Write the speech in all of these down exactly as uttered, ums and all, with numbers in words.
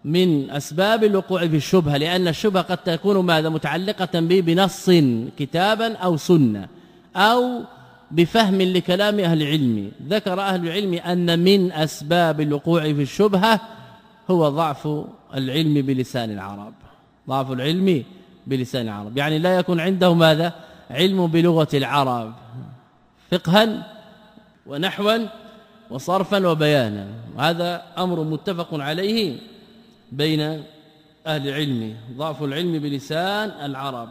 من أسباب الوقوع في الشبهة، لأن الشبهة قد تكون ماذا متعلقة به بنص كتابا أو سنة أو بفهم لكلام أهل العلم. ذكر أهل العلم أن من أسباب الوقوع في الشبهة هو ضعف العلم بلسان العرب، ضعف العلم بلسان العرب، يعني لا يكون عنده ماذا علم بلغة العرب فقها ونحوا وصرفا وبيانا، وهذا أمر متفق عليه بين أهل العلم، ضعف العلم بلسان العرب.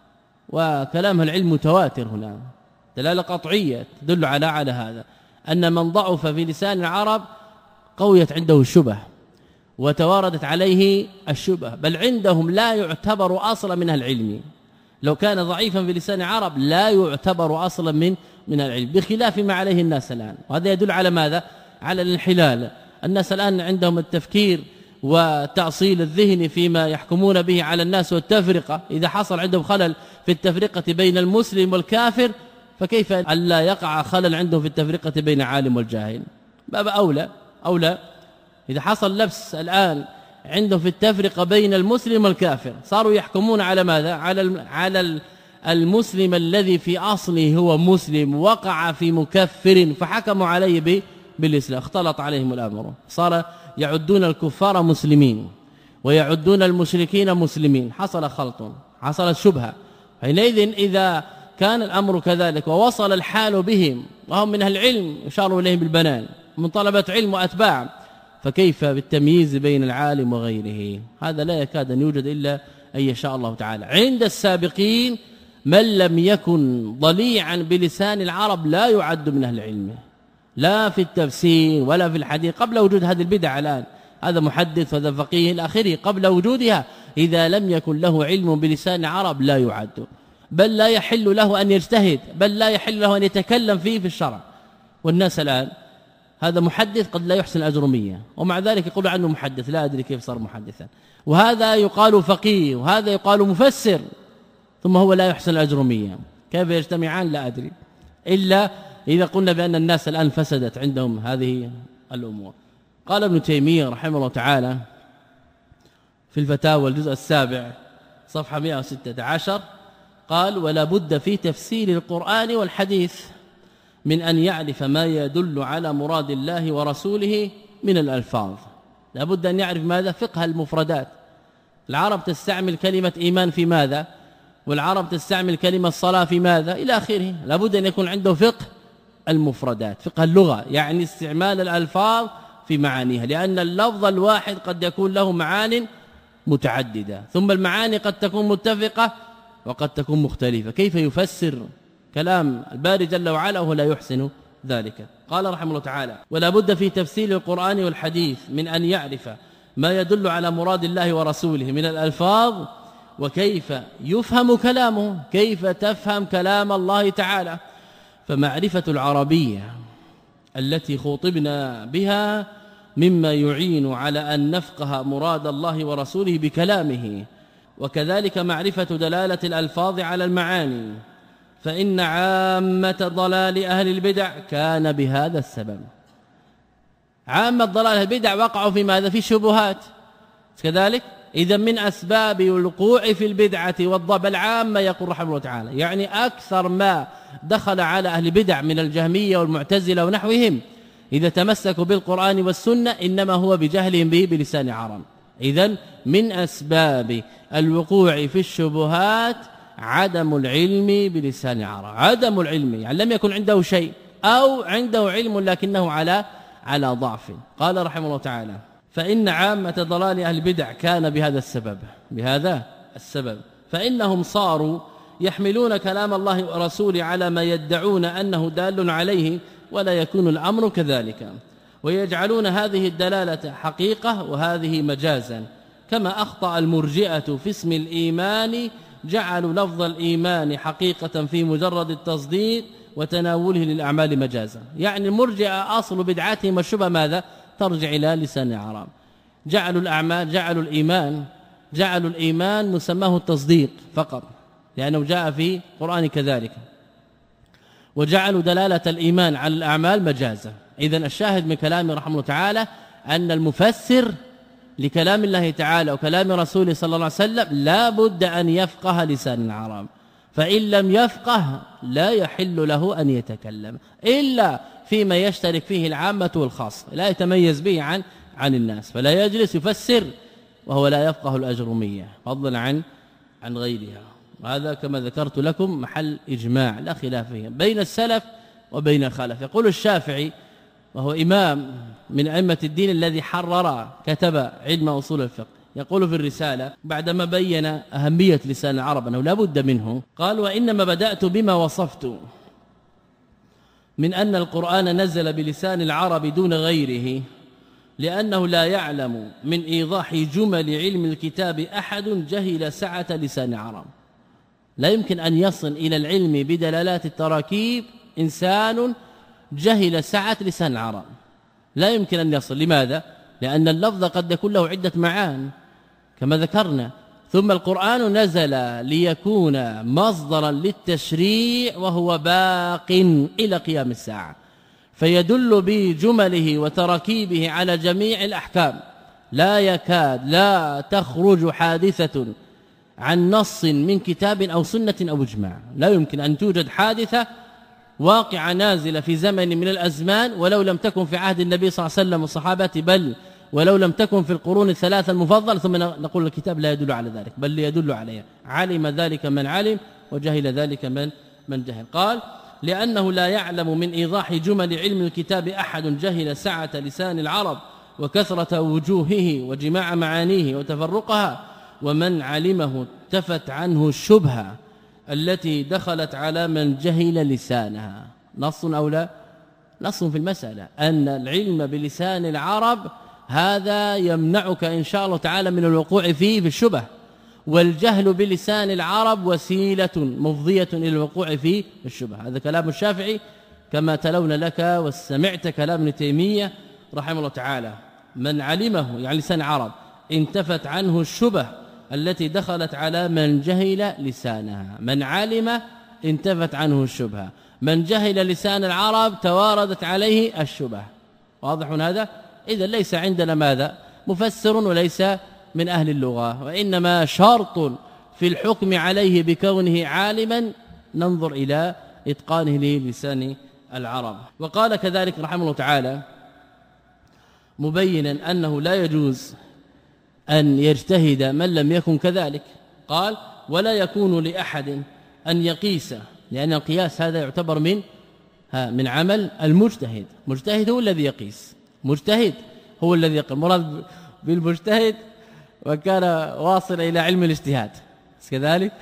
وكلام العلم متواتر هنا دلالة قطعية تدل على على هذا، أن من ضعف في لسان العرب قويت عنده الشبه وتواردت عليه الشبه، بل عندهم لا يعتبر أصلا من العلم، لو كان ضعيفا في لسان العرب لا يعتبر أصلا من من العلم، بخلاف ما عليه الناس الآن. وهذا يدل على ماذا؟ على الانحلال. الناس الآن عندهم التفكير وتعصيل الذهن فيما يحكمون به على الناس والتفرقة، إذا حصل عندهم خلل في التفرقة بين المسلم والكافر فكيف ألا يقع خلل عنده في التفرقة بين عالم والجاهل؟ باب أولى أولى إذا حصل لبس الآن عنده في التفرقة بين المسلم والكافر، صاروا يحكمون على ماذا؟ على على المسلم الذي في أصله هو مسلم وقع في مكفر فحكموا عليه بالإسلام، اختلط عليهم الأمر، صار يعدون الكفار مسلمين ويعدون المشركين مسلمين، حصل خلط، حصلت شبهة. حينئذ إذا كان الأمر كذلك ووصل الحال بهم وهم من أهل العلم يشار إليهم بالبنان من طلبة علم وأتباع، فكيف بالتمييز بين العالم وغيره؟ هذا لا يكاد أن يوجد إلا أن يشاء الله تعالى. عند السابقين من لم يكن ضليعا بلسان العرب لا يعد من أهل العلم، لا في التفسير ولا في الحديث قبل وجود هذه البدع. الآن هذا محدث وهذا فقيه إلى آخره، قبل وجودها إذا لم يكن له علم بلسان العرب لا يعد، بل لا يحل له أن يجتهد، بل لا يحل له أن يتكلم فيه في الشرع. والناس الآن هذا محدث قد لا يحسن الأجرمية ومع ذلك يقول عنه محدث، لا أدري كيف صار محدثا، وهذا يقال فقيه وهذا يقال مفسر ثم هو لا يحسن الأجرمية، كيف يجتمعان لا أدري، إلا إذا قلنا بأن الناس الآن فسدت عندهم هذه الأمور. قال ابن تيمية رحمه الله تعالى في الفتاوى الجزء السابع صفحة مئة وستة عشر قال: ولا بد في تفسير القرآن والحديث من أن يعرف ما يدل على مراد الله ورسوله من الألفاظ. لا بد أن يعرف ماذا؟ فقه المفردات. العرب تستعمل كلمة إيمان في ماذا؟ والعرب تستعمل كلمة صلاة في ماذا؟ إلى آخره. لا بد أن يكون عنده فقه المفردات، فقه اللغة، يعني استعمال الألفاظ في معانيها، لأن اللفظ الواحد قد يكون له معان متعددة، ثم المعاني قد تكون متفقة وقد تكون مختلفة. كيف يفسر كلام الباري جل وعلا وهو لا يحسن ذلك؟ قال رحمه الله تعالى: ولا بد في تفسير القرآن والحديث من أن يعرف ما يدل على مراد الله ورسوله من الألفاظ، وكيف يفهم كلامه، كيف تفهم كلام الله تعالى. فمعرفة العربية التي خوطبنا بها مما يعين على أن نفقه مراد الله ورسوله بكلامه، وكذلك معرفة دلالة الألفاظ على المعاني، فإن عامة ضلال أهل البدع كان بهذا السبب. عامة ضلال أهل البدع وقعوا في ماذا؟ في الشبهات كذلك. إذا من أسباب الوقوع في البدعة والضبل عامة يقول رحمه الله تعالى، يعني أكثر ما دخل على أهل البدع من الجهمية والمعتزلة ونحوهم إذا تمسكوا بالقرآن والسنة إنما هو بجهلهم به بلسان عرب. إذن من أسباب الوقوع في الشبهات عدم العلم بلسان عرب، عدم العلم، يعني لم يكن عنده شيء أو عنده علم لكنه على على ضعف. قال رحمه الله تعالى: فإن عامة ضلال أهل البدع كان بهذا السبب، بهذا السبب، فإنهم صاروا يحملون كلام الله ورسوله على ما يدعون أنه دال عليه ولا يكون الأمر كذلك، ويجعلون هذه الدلالة حقيقة وهذه مجازا، كما أخطأ المرجئة في اسم الإيمان، جعلوا لفظ الإيمان حقيقة في مجرد التصديق وتناوله للأعمال مجازا. يعني المرجئة أصل بدعاتهم الشبه ماذا؟ ترجع إلى لسان العرب. جعلوا الأعمال، جعلوا الإيمان، جعلوا الإيمان مسماه التصديق فقط لأنه جاء في القرآن كذلك، وجعلوا دلالة الإيمان على الأعمال مجازا. إذن الشاهد من كلامه رحمه الله تعالى أن المفسر لكلام الله تعالى وكلام رسوله صلى الله عليه وسلم لا بد أن يفقه لسان العرب، فإن لم يفقه لا يحل له أن يتكلم إلا فيما يشترك فيه العامة والخاصة، لا يتميز به عن عن الناس، فلا يجلس يفسر وهو لا يفقه الأجرمية فضلا عن عن غيرها. وهذا كما ذكرت لكم محل إجماع لا خلاف فيه بين السلف وبين الخلف. يقول الشافعي وهو إمام من أئمة الدين الذي حرر كتب علم أصول الفقه، يقول في الرسالة بعدما بين أهمية لسان العرب أنه لا بد منه، قال: وإنما بدأت بما وصفت من أن القرآن نزل بلسان العرب دون غيره لأنه لا يعلم من إيضاح جمل علم الكتاب أحد جهل سعة لسان العرب. لا يمكن أن يصل إلى العلم بدلالات التراكيب إنسان جهل سعة لسان العرب، لا يمكن أن يصل. لماذا؟ لأن اللفظ قد يكون له عدة معان كما ذكرنا، ثم القرآن نزل ليكون مصدرا للتشريع وهو باق إلى قيام الساعة، فيدل بجمله وتراكيبه على جميع الأحكام، لا يكاد لا تخرج حادثة عن نص من كتاب أو سنة أو إجماع. لا يمكن أن توجد حادثة واقعة نازلة في زمن من الأزمان ولو لم تكن في عهد النبي صلى الله عليه وسلم والصحابة، بل ولو لم تكن في القرون الثلاثة المفضلة، ثم نقول الكتاب لا يدل على ذلك بل يدل عليها. علم ذلك من علم وجهل ذلك من من جهل. قال: لأنه لا يعلم من إيضاح جمل علم الكتاب أحد جهل سعة لسان العرب وكثرة وجوهه وجماع معانيه وتفرقها، ومن علمه انتفت عنه الشبهة التي دخلت على من جهل لسانها. نص أو لا؟ نص في المسألة أن العلم بلسان العرب هذا يمنعك إن شاء الله تعالى من الوقوع فيه في الشبه، والجهل بلسان العرب وسيلة مفضية إلى الوقوع فيه في الشبه. هذا كلام الشافعي كما تلون لك وسمعت كلام ابن تيمية رحمه الله تعالى. من علمه يعني لسان العرب انتفت عنه الشبه التي دخلت على من جهل لسانها. من علم انتفت عنه الشبهة، من جهل لسان العرب تواردت عليه الشبه. واضح هذا؟ إذا ليس عندنا ماذا؟ مفسر وليس من أهل اللغة، وإنما شرط في الحكم عليه بكونه عالما ننظر إلى إتقانه للسان العرب. وقال كذلك رحمه الله تعالى مبينا أنه لا يجوز أن يجتهد من لم يكن كذلك. قال: ولا يكون لأحد أن يقيس، لأن القياس هذا يعتبر من ها من عمل المجتهد. مجتهد هو الذي يقيس، مجتهد هو الذي يقيس. مراد بالمجتهد وكان واصل إلى علم الاجتهاد كذلك.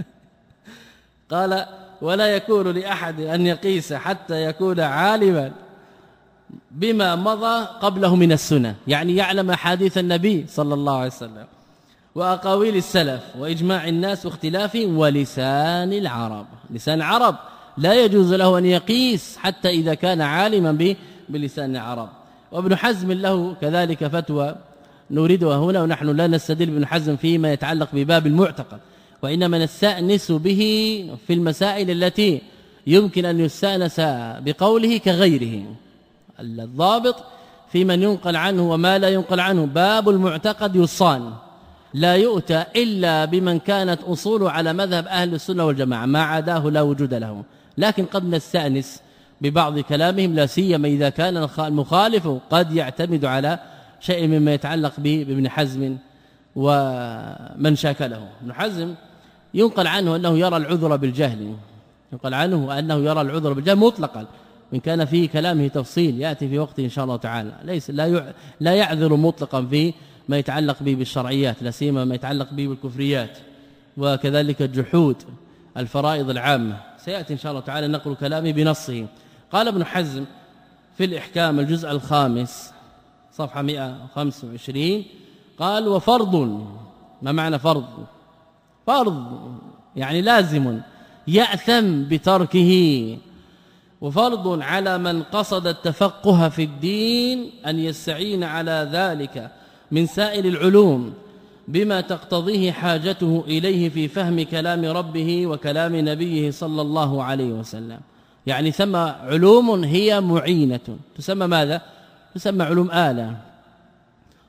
قال: ولا يكون لأحد أن يقيس حتى يكون عالما بما مضى قبله من السنة، يعني يعلم أحاديث النبي صلى الله عليه وسلم وأقاويل السلف وإجماع الناس واختلافهم ولسان العرب. لسان العرب لا يجوز له أن يقيس حتى إذا كان عالما بلسان العرب. وابن حزم له كذلك فتوى نريدها هنا، ونحن لا نستدل بابن حزم فيما يتعلق بباب المعتقد، وإنما نستأنس به في المسائل التي يمكن أن يستأنس بقوله كغيره. الضابط في من ينقل عنه وما لا ينقل عنه. باب المعتقد يصان، لا يؤتى إلا بمن كانت أصوله على مذهب أهل السنة والجماعة، ما عداه لا وجود له. لكن قد نستأنس ببعض كلامهم، لا سيما إذا كان المخالف قد يعتمد على شيء مما يتعلق به بابن حزم ومن شاكله. ابن حزم ينقل عنه أنه يرى العذر بالجهل، ينقل عنه أنه يرى العذر بالجهل مطلقا، وإن كان في كلامه تفصيل يأتي في وقت إن شاء الله تعالى. ليس لا لا يعذر مطلقا في ما يتعلق به بالشرعيات، لا سيما ما يتعلق به بالكفريات، وكذلك الجحود الفرائض العامة. سيأتي إن شاء الله تعالى نقل كلامه بنصه. قال ابن حزم في الإحكام الجزء الخامس صفحة مئة وخمسة وعشرين، قال: وفرض. ما معنى فرض؟ فرض يعني لازم يأثم بتركه. وفرض على من قصد التفقه في الدين أن يستعين على ذلك من سائر العلوم بما تقتضيه حاجته إليه في فهم كلام ربه وكلام نبيه صلى الله عليه وسلم. يعني ثم علوم هي معينة تسمى ماذا؟ تسمى علوم آلة.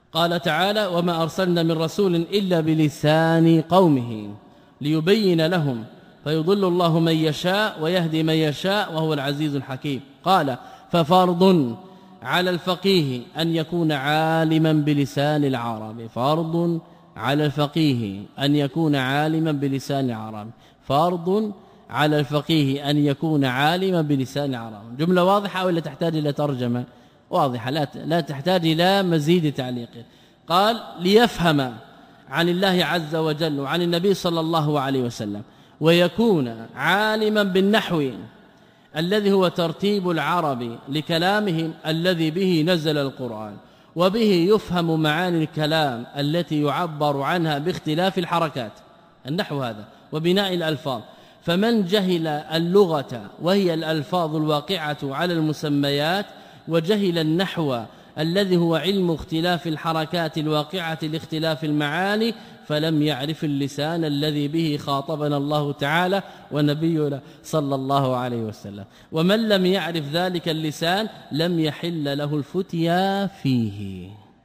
قال تعالى وما أرسلنا من رسول إلا بلسان قومه ليبين لهم فيضل الله من يشاء ويهدي من يشاء وهو العزيز الحكيم. قال ففرض على الفقيه أن يكون عالما بلسان العرب، فرض على الفقيه أن يكون عالما بلسان العرب، فرض على الفقيه أن يكون عالما بلسان العرب. جملة واضحة ولا تحتاج إلى ترجمة؟ واضحة، لا لا تحتاج إلى مزيد تعليق. قال ليفهم عن الله عز وجل وعن النبي صلى الله عليه وسلم، ويكون عالما بالنحو الذي هو ترتيب العرب لكلامهم الذي به نزل القرآن، وبه يفهم معاني الكلام التي يعبر عنها باختلاف الحركات، النحو هذا وبناء الألفاظ. فمن جهل اللغة وهي الألفاظ الواقعة على المسميات، وجهل النحو الذي هو علم اختلاف الحركات الواقعة لاختلاف المعاني، فلم يعرف اللسان الذي به خاطبنا الله تعالى ونبينا صلى الله عليه وسلم. ومن لم يعرف ذلك اللسان لم يحل له الفتيا فيه.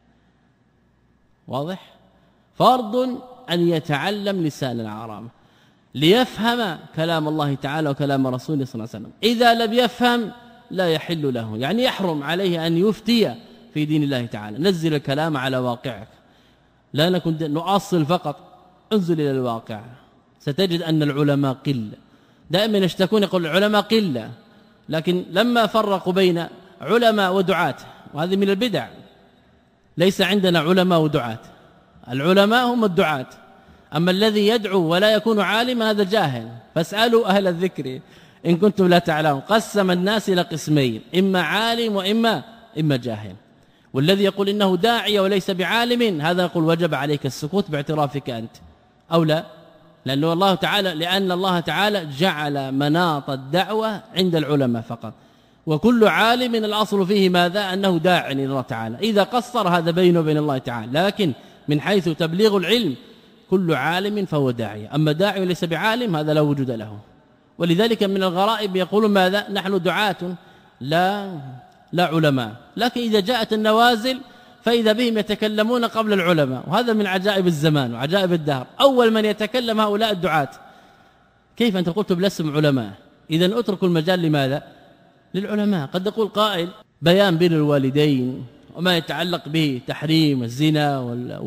واضح؟ فرض أن يتعلم لسان العرب ليفهم كلام الله تعالى وكلام رسوله صلى الله عليه وسلم. إذا لم يفهم لا يحل له، يعني يحرم عليه أن يفتي في دين الله تعالى. نزل الكلام على واقعك، لا نكون نؤصل فقط، انزل إلى الواقع. ستجد أن العلماء قلة، دائما يشتكون يقول العلماء قلة، لكن لما فرقوا بين علماء ودعاة، وهذه من البدع، ليس عندنا علماء ودعاة، العلماء هم الدعاة، أما الذي يدعو ولا يكون عالما هذا جاهل. فاسألوا أهل الذكر إن كنتم لا تعلمون. قسم الناس إلى قسمين، إما عالم وإما إما جاهل. والذي يقول إنه داعي وليس بعالم هذا يقول وجب عليك السكوت باعترافك أنت أو لا، لأنه الله تعالى لأن الله تعالى جعل مناط الدعوة عند العلماء فقط، وكل عالم الأصل فيه ماذا؟ أنه داع إلى الله تعالى. إذا قصر هذا بينه وبين الله تعالى، لكن من حيث تبليغ العلم كل عالم فهو داعي، أما داعي وليس بعالم هذا لا وجود له. ولذلك من الغرائب يقولون ماذا؟ نحن دعاة لا لا علماء، لكن إذا جاءت النوازل فإذا بهم يتكلمون قبل العلماء، وهذا من عجائب الزمان وعجائب الدهر. أول من يتكلم هؤلاء الدعاة. كيف أنت قلت بالاسم علماء؟ إذن اتركوا المجال لماذا؟ للعلماء. قد يقول قائل بيان بين الوالدين وما يتعلق به تحريم الزنا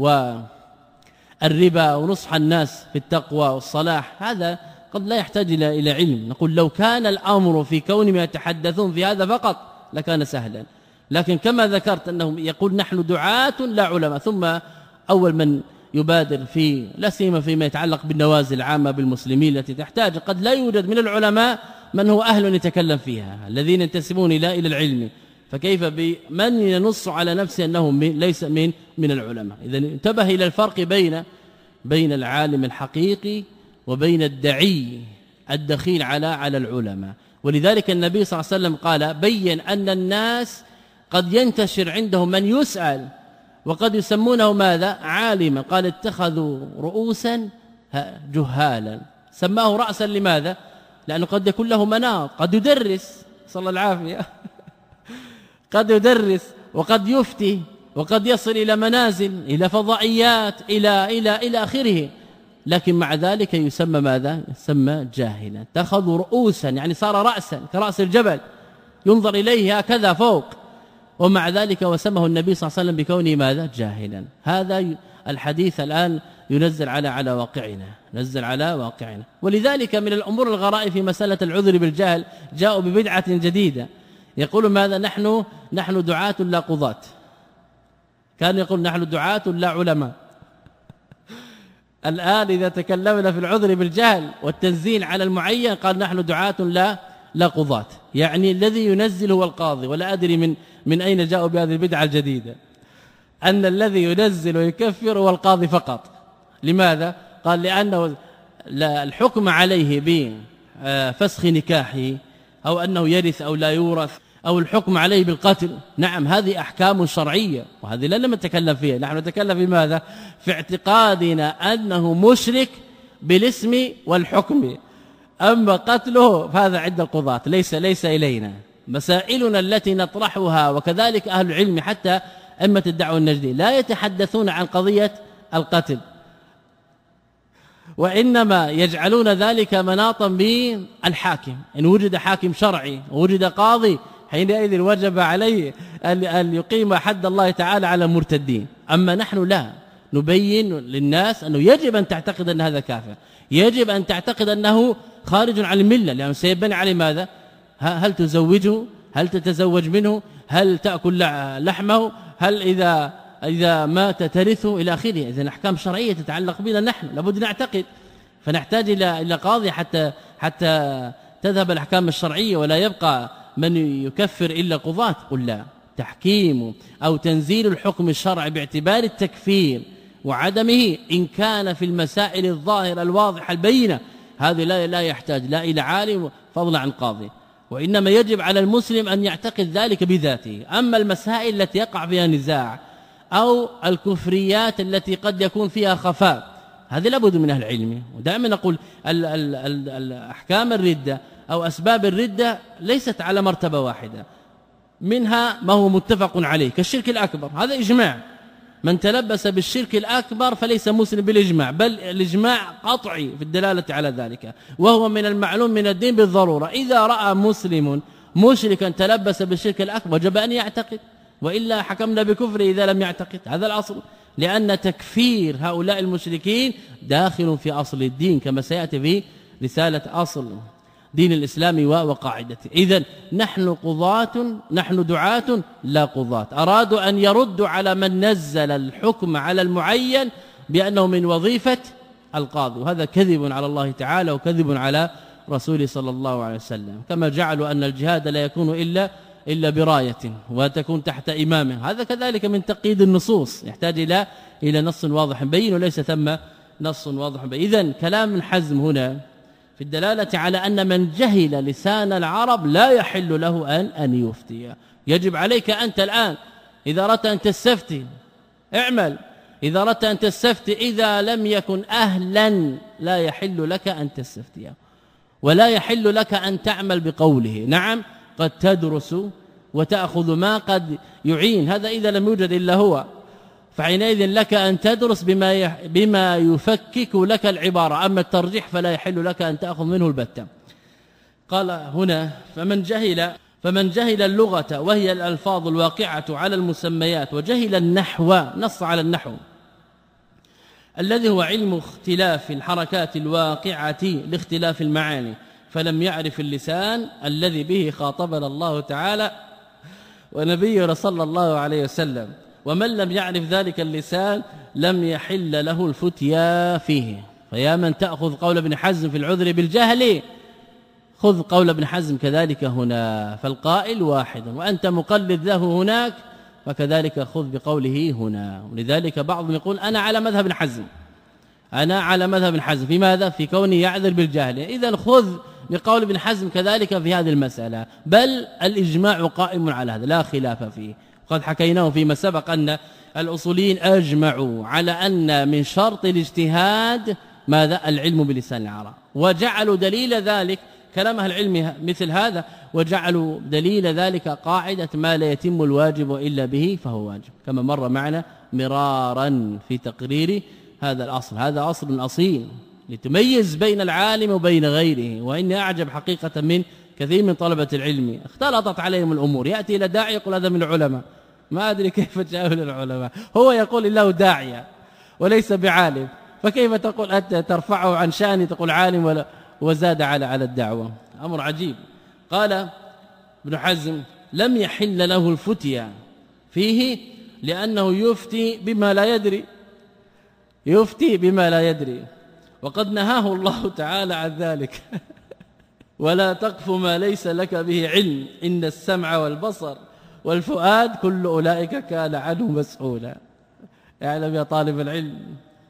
والربا ونصح الناس في التقوى والصلاح، هذا قد لا يحتاج إلى علم. نقول لو كان الأمر في كونهم يتحدثون في هذا فقط لكان سهلا، لكن كما ذكرت أنهم يقول نحن دعاة لا علماء، ثم أول من يبادر في لا سيما فيما يتعلق بالنوازل العامة بالمسلمين التي تحتاج، قد لا يوجد من العلماء من هو أهل يتكلم فيها الذين ينتسبون إلى إلى العلم، فكيف بمن ينص على نفسه أنه ليس من من العلماء؟ إذن انتبه إلى الفرق بين بين العالم الحقيقي وبين الدعي الدخيل على على العلماء. ولذلك النبي صلى الله عليه وسلم قال بين أن الناس قد ينتشر عندهم من يسأل وقد يسمونه ماذا؟ عالما. قال اتخذوا رؤوسا جهالا، سماه رأسا لماذا؟ لأنه قد يكون له مناط، قد يدرس صلى الله العافية قد يدرس وقد يفتي وقد يصل إلى منازل إلى فضائيات إلى إلى إلى آخره، لكن مع ذلك يسمى ماذا؟ يسمى جاهلا. اتخذوا رؤوسا يعني صار رأسا كرأس الجبل ينظر إليه هكذا فوق، ومع ذلك وسمه النبي صلى الله عليه وسلم بكونه ماذا؟ جاهلا. هذا الحديث الآن ينزل على على واقعنا، نزل على واقعنا. ولذلك من الأمور الغرائب في مسألة العذر بالجهل جاءوا ببدعة جديدة، يقول ماذا؟ نحن نحن دعاة لا قضاة. كان يقول نحن دعاة لا علماء. الآن إذا تكلمنا في العذر بالجهل والتنزيل على المعين قال نحن دعاة لا لا قضاة، يعني الذي ينزل هو القاضي. ولا أدري من من أين جاءوا بهذه البدعة الجديدة أن الذي ينزل ويكفر هو القاضي فقط. لماذا؟ قال لأنه لا الحكم عليه بفسخ نكاحه أو أنه يرث أو لا يورث أو الحكم عليه بالقتل، نعم هذه أحكام شرعية وهذه لا نتكلم فيها، نحن نتكلم في ماذا؟ في اعتقادنا أنه مشرك بالاسم والحكم، أما قتله فهذا عند القضاة ليس ليس إلينا. مسائلنا التي نطرحها وكذلك أهل العلم حتى أئمة الدعوة النجدية لا يتحدثون عن قضية القتل، وإنما يجعلون ذلك مناطا بالحاكم. إن وجد حاكم شرعي ووجد قاضي حينئذ وجب عليه أن يقيم حد الله تعالى على المرتدين. أما نحن لا، نبين للناس أنه يجب أن تعتقد أن هذا كافر، يجب أن تعتقد أنه خارج عن الملة، لأنه سيبني على ماذا؟ هل تزوجه؟ هل تتزوج منه؟ هل تأكل لحمه؟ هل إذا إذا مات ترثه إلى آخره. إذن أحكام شرعية تتعلق بنا نحن، لابد نعتقد، فنحتاج إلى إلى قاضي حتى حتى تذهب الأحكام الشرعية ولا يبقى من يكفر إلا قضاة. قل لا، تحكيم أو تنزيل الحكم الشرعي باعتبار التكفير وعدمه إن كان في المسائل الظاهرة الواضحة البينة، هذا لا لا يحتاج لا إلى عالم فضلا عن قاضي، وإنما يجب على المسلم أن يعتقد ذلك بذاته. أما المسائل التي يقع فيها نزاع أو الكفريات التي قد يكون فيها خفاء، هذه لابد من أهل العلم. ودائما نقول الأحكام الردة أو أسباب الردة ليست على مرتبة واحدة، منها ما هو متفق عليه كالشرك الأكبر، هذا إجماع، من تلبس بالشرك الأكبر فليس مسلم بالإجماع، بل الإجماع قطعي في الدلالة على ذلك، وهو من المعلوم من الدين بالضرورة. إذا رأى مسلم مشركا تلبس بالشرك الأكبر وجب أن يعتقد، وإلا حكمنا بكفره إذا لم يعتقد. هذا الأصل، لأن تكفير هؤلاء المشركين داخل في أصل الدين كما سيأتي في رسالة أصل دين الإسلام وقاعدته. إذن نحن قضاة، نحن دعاة لا قضاة. أرادوا أن يردوا على من نزل الحكم على المعين بأنه من وظيفة القاضي، وهذا كذب على الله تعالى وكذب على رسوله صلى الله عليه وسلم. كما جعلوا أن الجهاد لا يكون إلا إلا براية وتكون تحت إمامه، هذا كذلك من تقييد النصوص، يحتاج إلى إلى نص واضح بين، وليس ثم نص واضح بين. إذن كلام الحزم هنا في الدلالة على أن من جهل لسان العرب لا يحل له أن أن يفتي. يجب عليك أنت الآن إذا أردت أن تستفتي اعمل، إذا أردت أن تستفتي إذا لم يكن أهلا لا يحل لك أن تستفتي، ولا يحل لك أن تعمل بقوله. نعم قد تدرس وتأخذ ما قد يعين، هذا إذا لم يوجد إلا هو، فحينئذ لك أن تدرس بما بما يفكك لك العبارة، أما الترجيح فلا يحل لك أن تأخذ منه البتة. قال هنا فمن جهل فمن جهل اللغة وهي الألفاظ الواقعة على المسميات، وجهل النحو، نص على النحو الذي هو علم اختلاف الحركات الواقعة لاختلاف المعاني، فلم يعرف اللسان الذي به خاطبنا الله تعالى ونبيه صلى الله عليه وسلم. ومن لم يعرف ذلك اللسان لم يحل له الفتيا فيه. فيا من تأخذ قول ابن حزم في العذر بالجهل، خذ قول ابن حزم كذلك هنا، فالقائل واحد وأنت مقلد له هناك، فكذلك خذ بقوله هنا. ولذلك بعضهم يقول أنا على مذهب ابن حزم، أنا على مذهب ابن حزم في ماذا؟ في كونه يعذر بالجهل. إذن خذ بقول ابن حزم كذلك في هذه المسألة، بل الإجماع قائم على هذا لا خلاف فيه. قد حكيناه فيما سبق أن الأصوليين أجمعوا على أن من شرط الاجتهاد ماذا؟ العلم بلسان العرب، وجعلوا دليل ذلك كلام أهل العلم مثل هذا، وجعلوا دليل ذلك قاعدة ما لا يتم الواجب إلا به فهو واجب، كما مر معنا مرارا في تقرير هذا الأصل. هذا أصل أصيل لتميز بين العالم وبين غيره. وإني أعجب حقيقة من كثير من طلبة العلم اختلطت عليهم الأمور، يأتي إلى داعي يقول هذا من العلماء، ما أدري كيف جاء من العلماء، هو يقول الله داعية وليس بعالم، فكيف تقول أنت ترفعه عن شأنه تقول عالم ولا وزاد على على الدعوة؟ أمر عجيب. قال ابن حزم لم يحل له الفتيا فيه لأنه يفتي بما لا يدري، يفتي بما لا يدري، وقد نهاه الله تعالى عن ذلك ولا تقف ما ليس لك به علم إن السمع والبصر والفؤاد كل أولئك كان عنه مسؤولا. اعلم يا طالب العلم،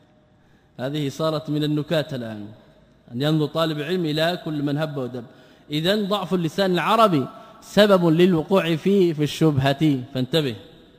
هذه صارت من النكات الآن، أن ينظر طالب العلم إلى كل من هب ودب. إذن ضعف اللسان العربي سبب للوقوع فيه في الشبهة، فانتبه.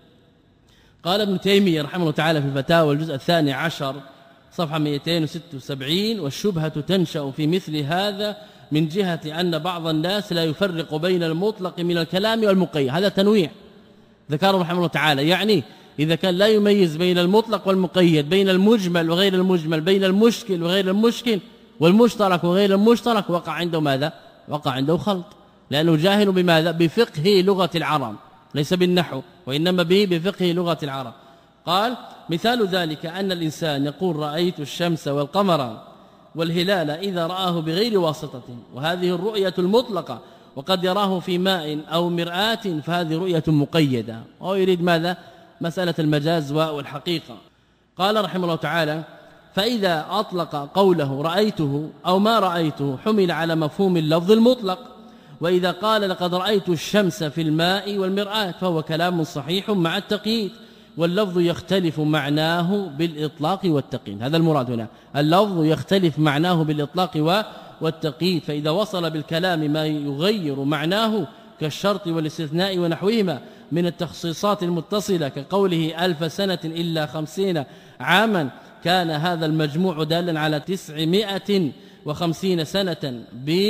قال ابن تيمية رحمه الله تعالى في الفتاوى الجزء الثاني عشر صفحة مئتين وستة وسبعين: والشبهة تنشأ في مثل هذا من جهة أن بعض الناس لا يفرق بين المطلق من الكلام والمقيد. هذا تنويع ذكره رحمه الله تعالى، يعني إذا كان لا يميز بين المطلق والمقيد، بين المجمل وغير المجمل، بين المشكل وغير المشكل، والمشترك وغير المشترك، وقع عنده ماذا؟ وقع عنده خلط، لأنه جاهل بماذا؟ بفقه لغة العرب، ليس بالنحو وإنما به بفقه لغة العرب. قال مثال ذلك أن الإنسان يقول رأيت الشمس والقمر والهلال إذا رآه بغير واسطة، وهذه الرؤية المطلقة، وقد يراه في ماء أو مرآة، فهذه رؤية مقيدة، وهو يريد ماذا؟ مسألة المجاز والحقيقة. قال رحمه الله تعالى فإذا أطلق قوله رأيته أو ما رأيته حمل على مفهوم اللفظ المطلق، وإذا قال لقد رأيت الشمس في الماء والمرآة فهو كلام صحيح مع التقييد، واللفظ يختلف معناه بالإطلاق والتقييد. هذا المراد هنا، اللفظ يختلف معناه بالإطلاق والتقييد، فإذا وصل بالكلام ما يغير معناه كالشرط والاستثناء ونحوهما من التخصيصات المتصلة كقوله ألف سنة إلا خمسين عاما، كان هذا المجموع دالا على تسعمائة وخمسين سنة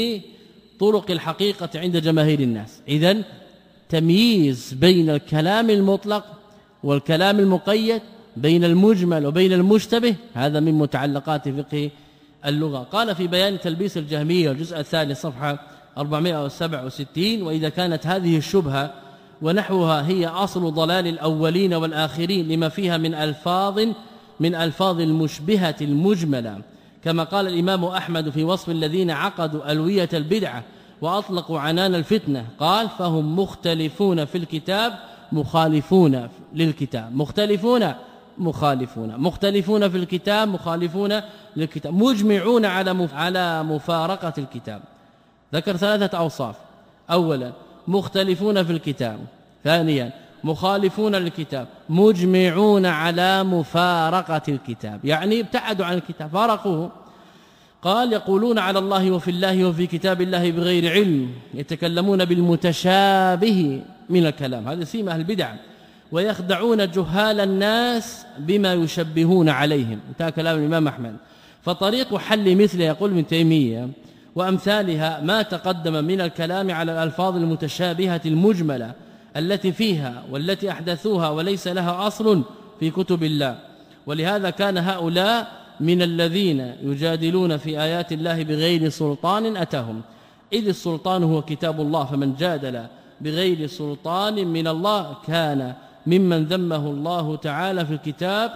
بطرق الحقيقة عند جماهير الناس. إذن تمييز بين الكلام المطلق والكلام المقيد، بين المجمل وبين المشتبه، هذا من متعلقات فقه اللغة. قال في بيان تلبيس الجهمية الجزء الثاني صفحة أربعمائة وسبعة وستين وإذا كانت هذه الشبهة ونحوها هي أصل ضلال الأولين والآخرين لما فيها من ألفاظ من ألفاظ المشبهة المجملة، كما قال الإمام أحمد في وصف الذين عقدوا ألوية البدعة وأطلقوا عنان الفتنة، قال فهم مختلفون في الكتاب مخالفون للكتاب، مختلفون مخالفون مختلفون في الكتاب مخالفون للكتاب، مجمعون على على مفارقة الكتاب. ذكر ثلاثة أوصاف: أولا مختلفون في الكتاب، ثانيا مخالفون للكتاب، مجمعون على مفارقة الكتاب، يعني ابتعدوا عن الكتاب فارقوه. قال يقولون على الله وفي الله وفي كتاب الله بغير علم، يتكلمون بالمتشابه من الكلام، هذا سيما أهل البدع، ويخدعون جهال الناس بما يشبهون عليهم. انتهى كلام الإمام أحمد. فطريق حل مثل يقول ابن تيمية وأمثالها ما تقدم من الكلام على الألفاظ المتشابهة المجملة التي فيها والتي أحدثوها وليس لها أصل في كتب الله. ولهذا كان هؤلاء من الذين يجادلون في آيات الله بغير سلطان أتاهم، إذ السلطان هو كتاب الله، فمن جادل بغير سلطان من الله كان ممن ذمه الله تعالى في الكتاب.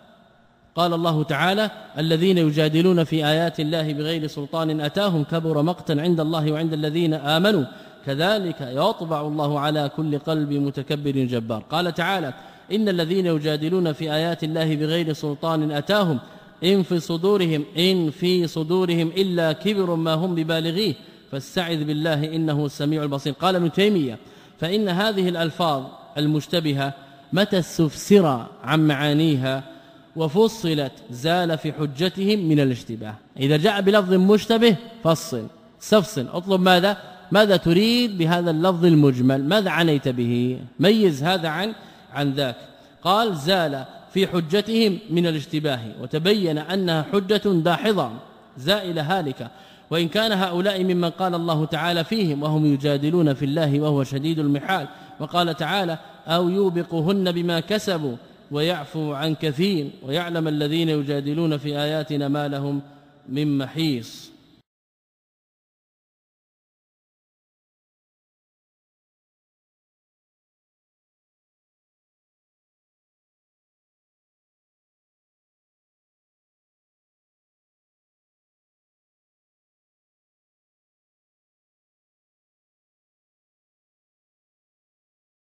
قال الله تعالى الذين يجادلون في آيات الله بغير سلطان أتاهم كبر مقتا عند الله وعند الذين آمنوا كذلك يطبع الله على كل قلب متكبر جبار. قال تعالى إن الذين يجادلون في آيات الله بغير سلطان أتاهم إن في صدورهم إن في صدورهم إلا كبر ما هم ببالغيه فاستعذ بالله إنه السميع البصير. قال ابن تيمية فإن هذه الألفاظ المشتبهة متى استفسر عن معانيها وفصلت زال في حجتهم من الاشتباه. إذا جاء بلفظ مشتبه فصل استفصل، اطلب ماذا ماذا تريد بهذا اللفظ المجمل، ماذا عنيت به، ميز هذا عن عن ذاك. قال زال في حجتهم من الاشتباه، وتبين أنها حجة داحضة زائلة هالكة، وإن كان هؤلاء ممن قال الله تعالى فيهم وهم يجادلون في الله وهو شديد المحال. وقال تعالى أو يوبقهن بما كسبوا ويعفو عن كثير ويعلم الذين يجادلون في آياتنا ما لهم من محيص.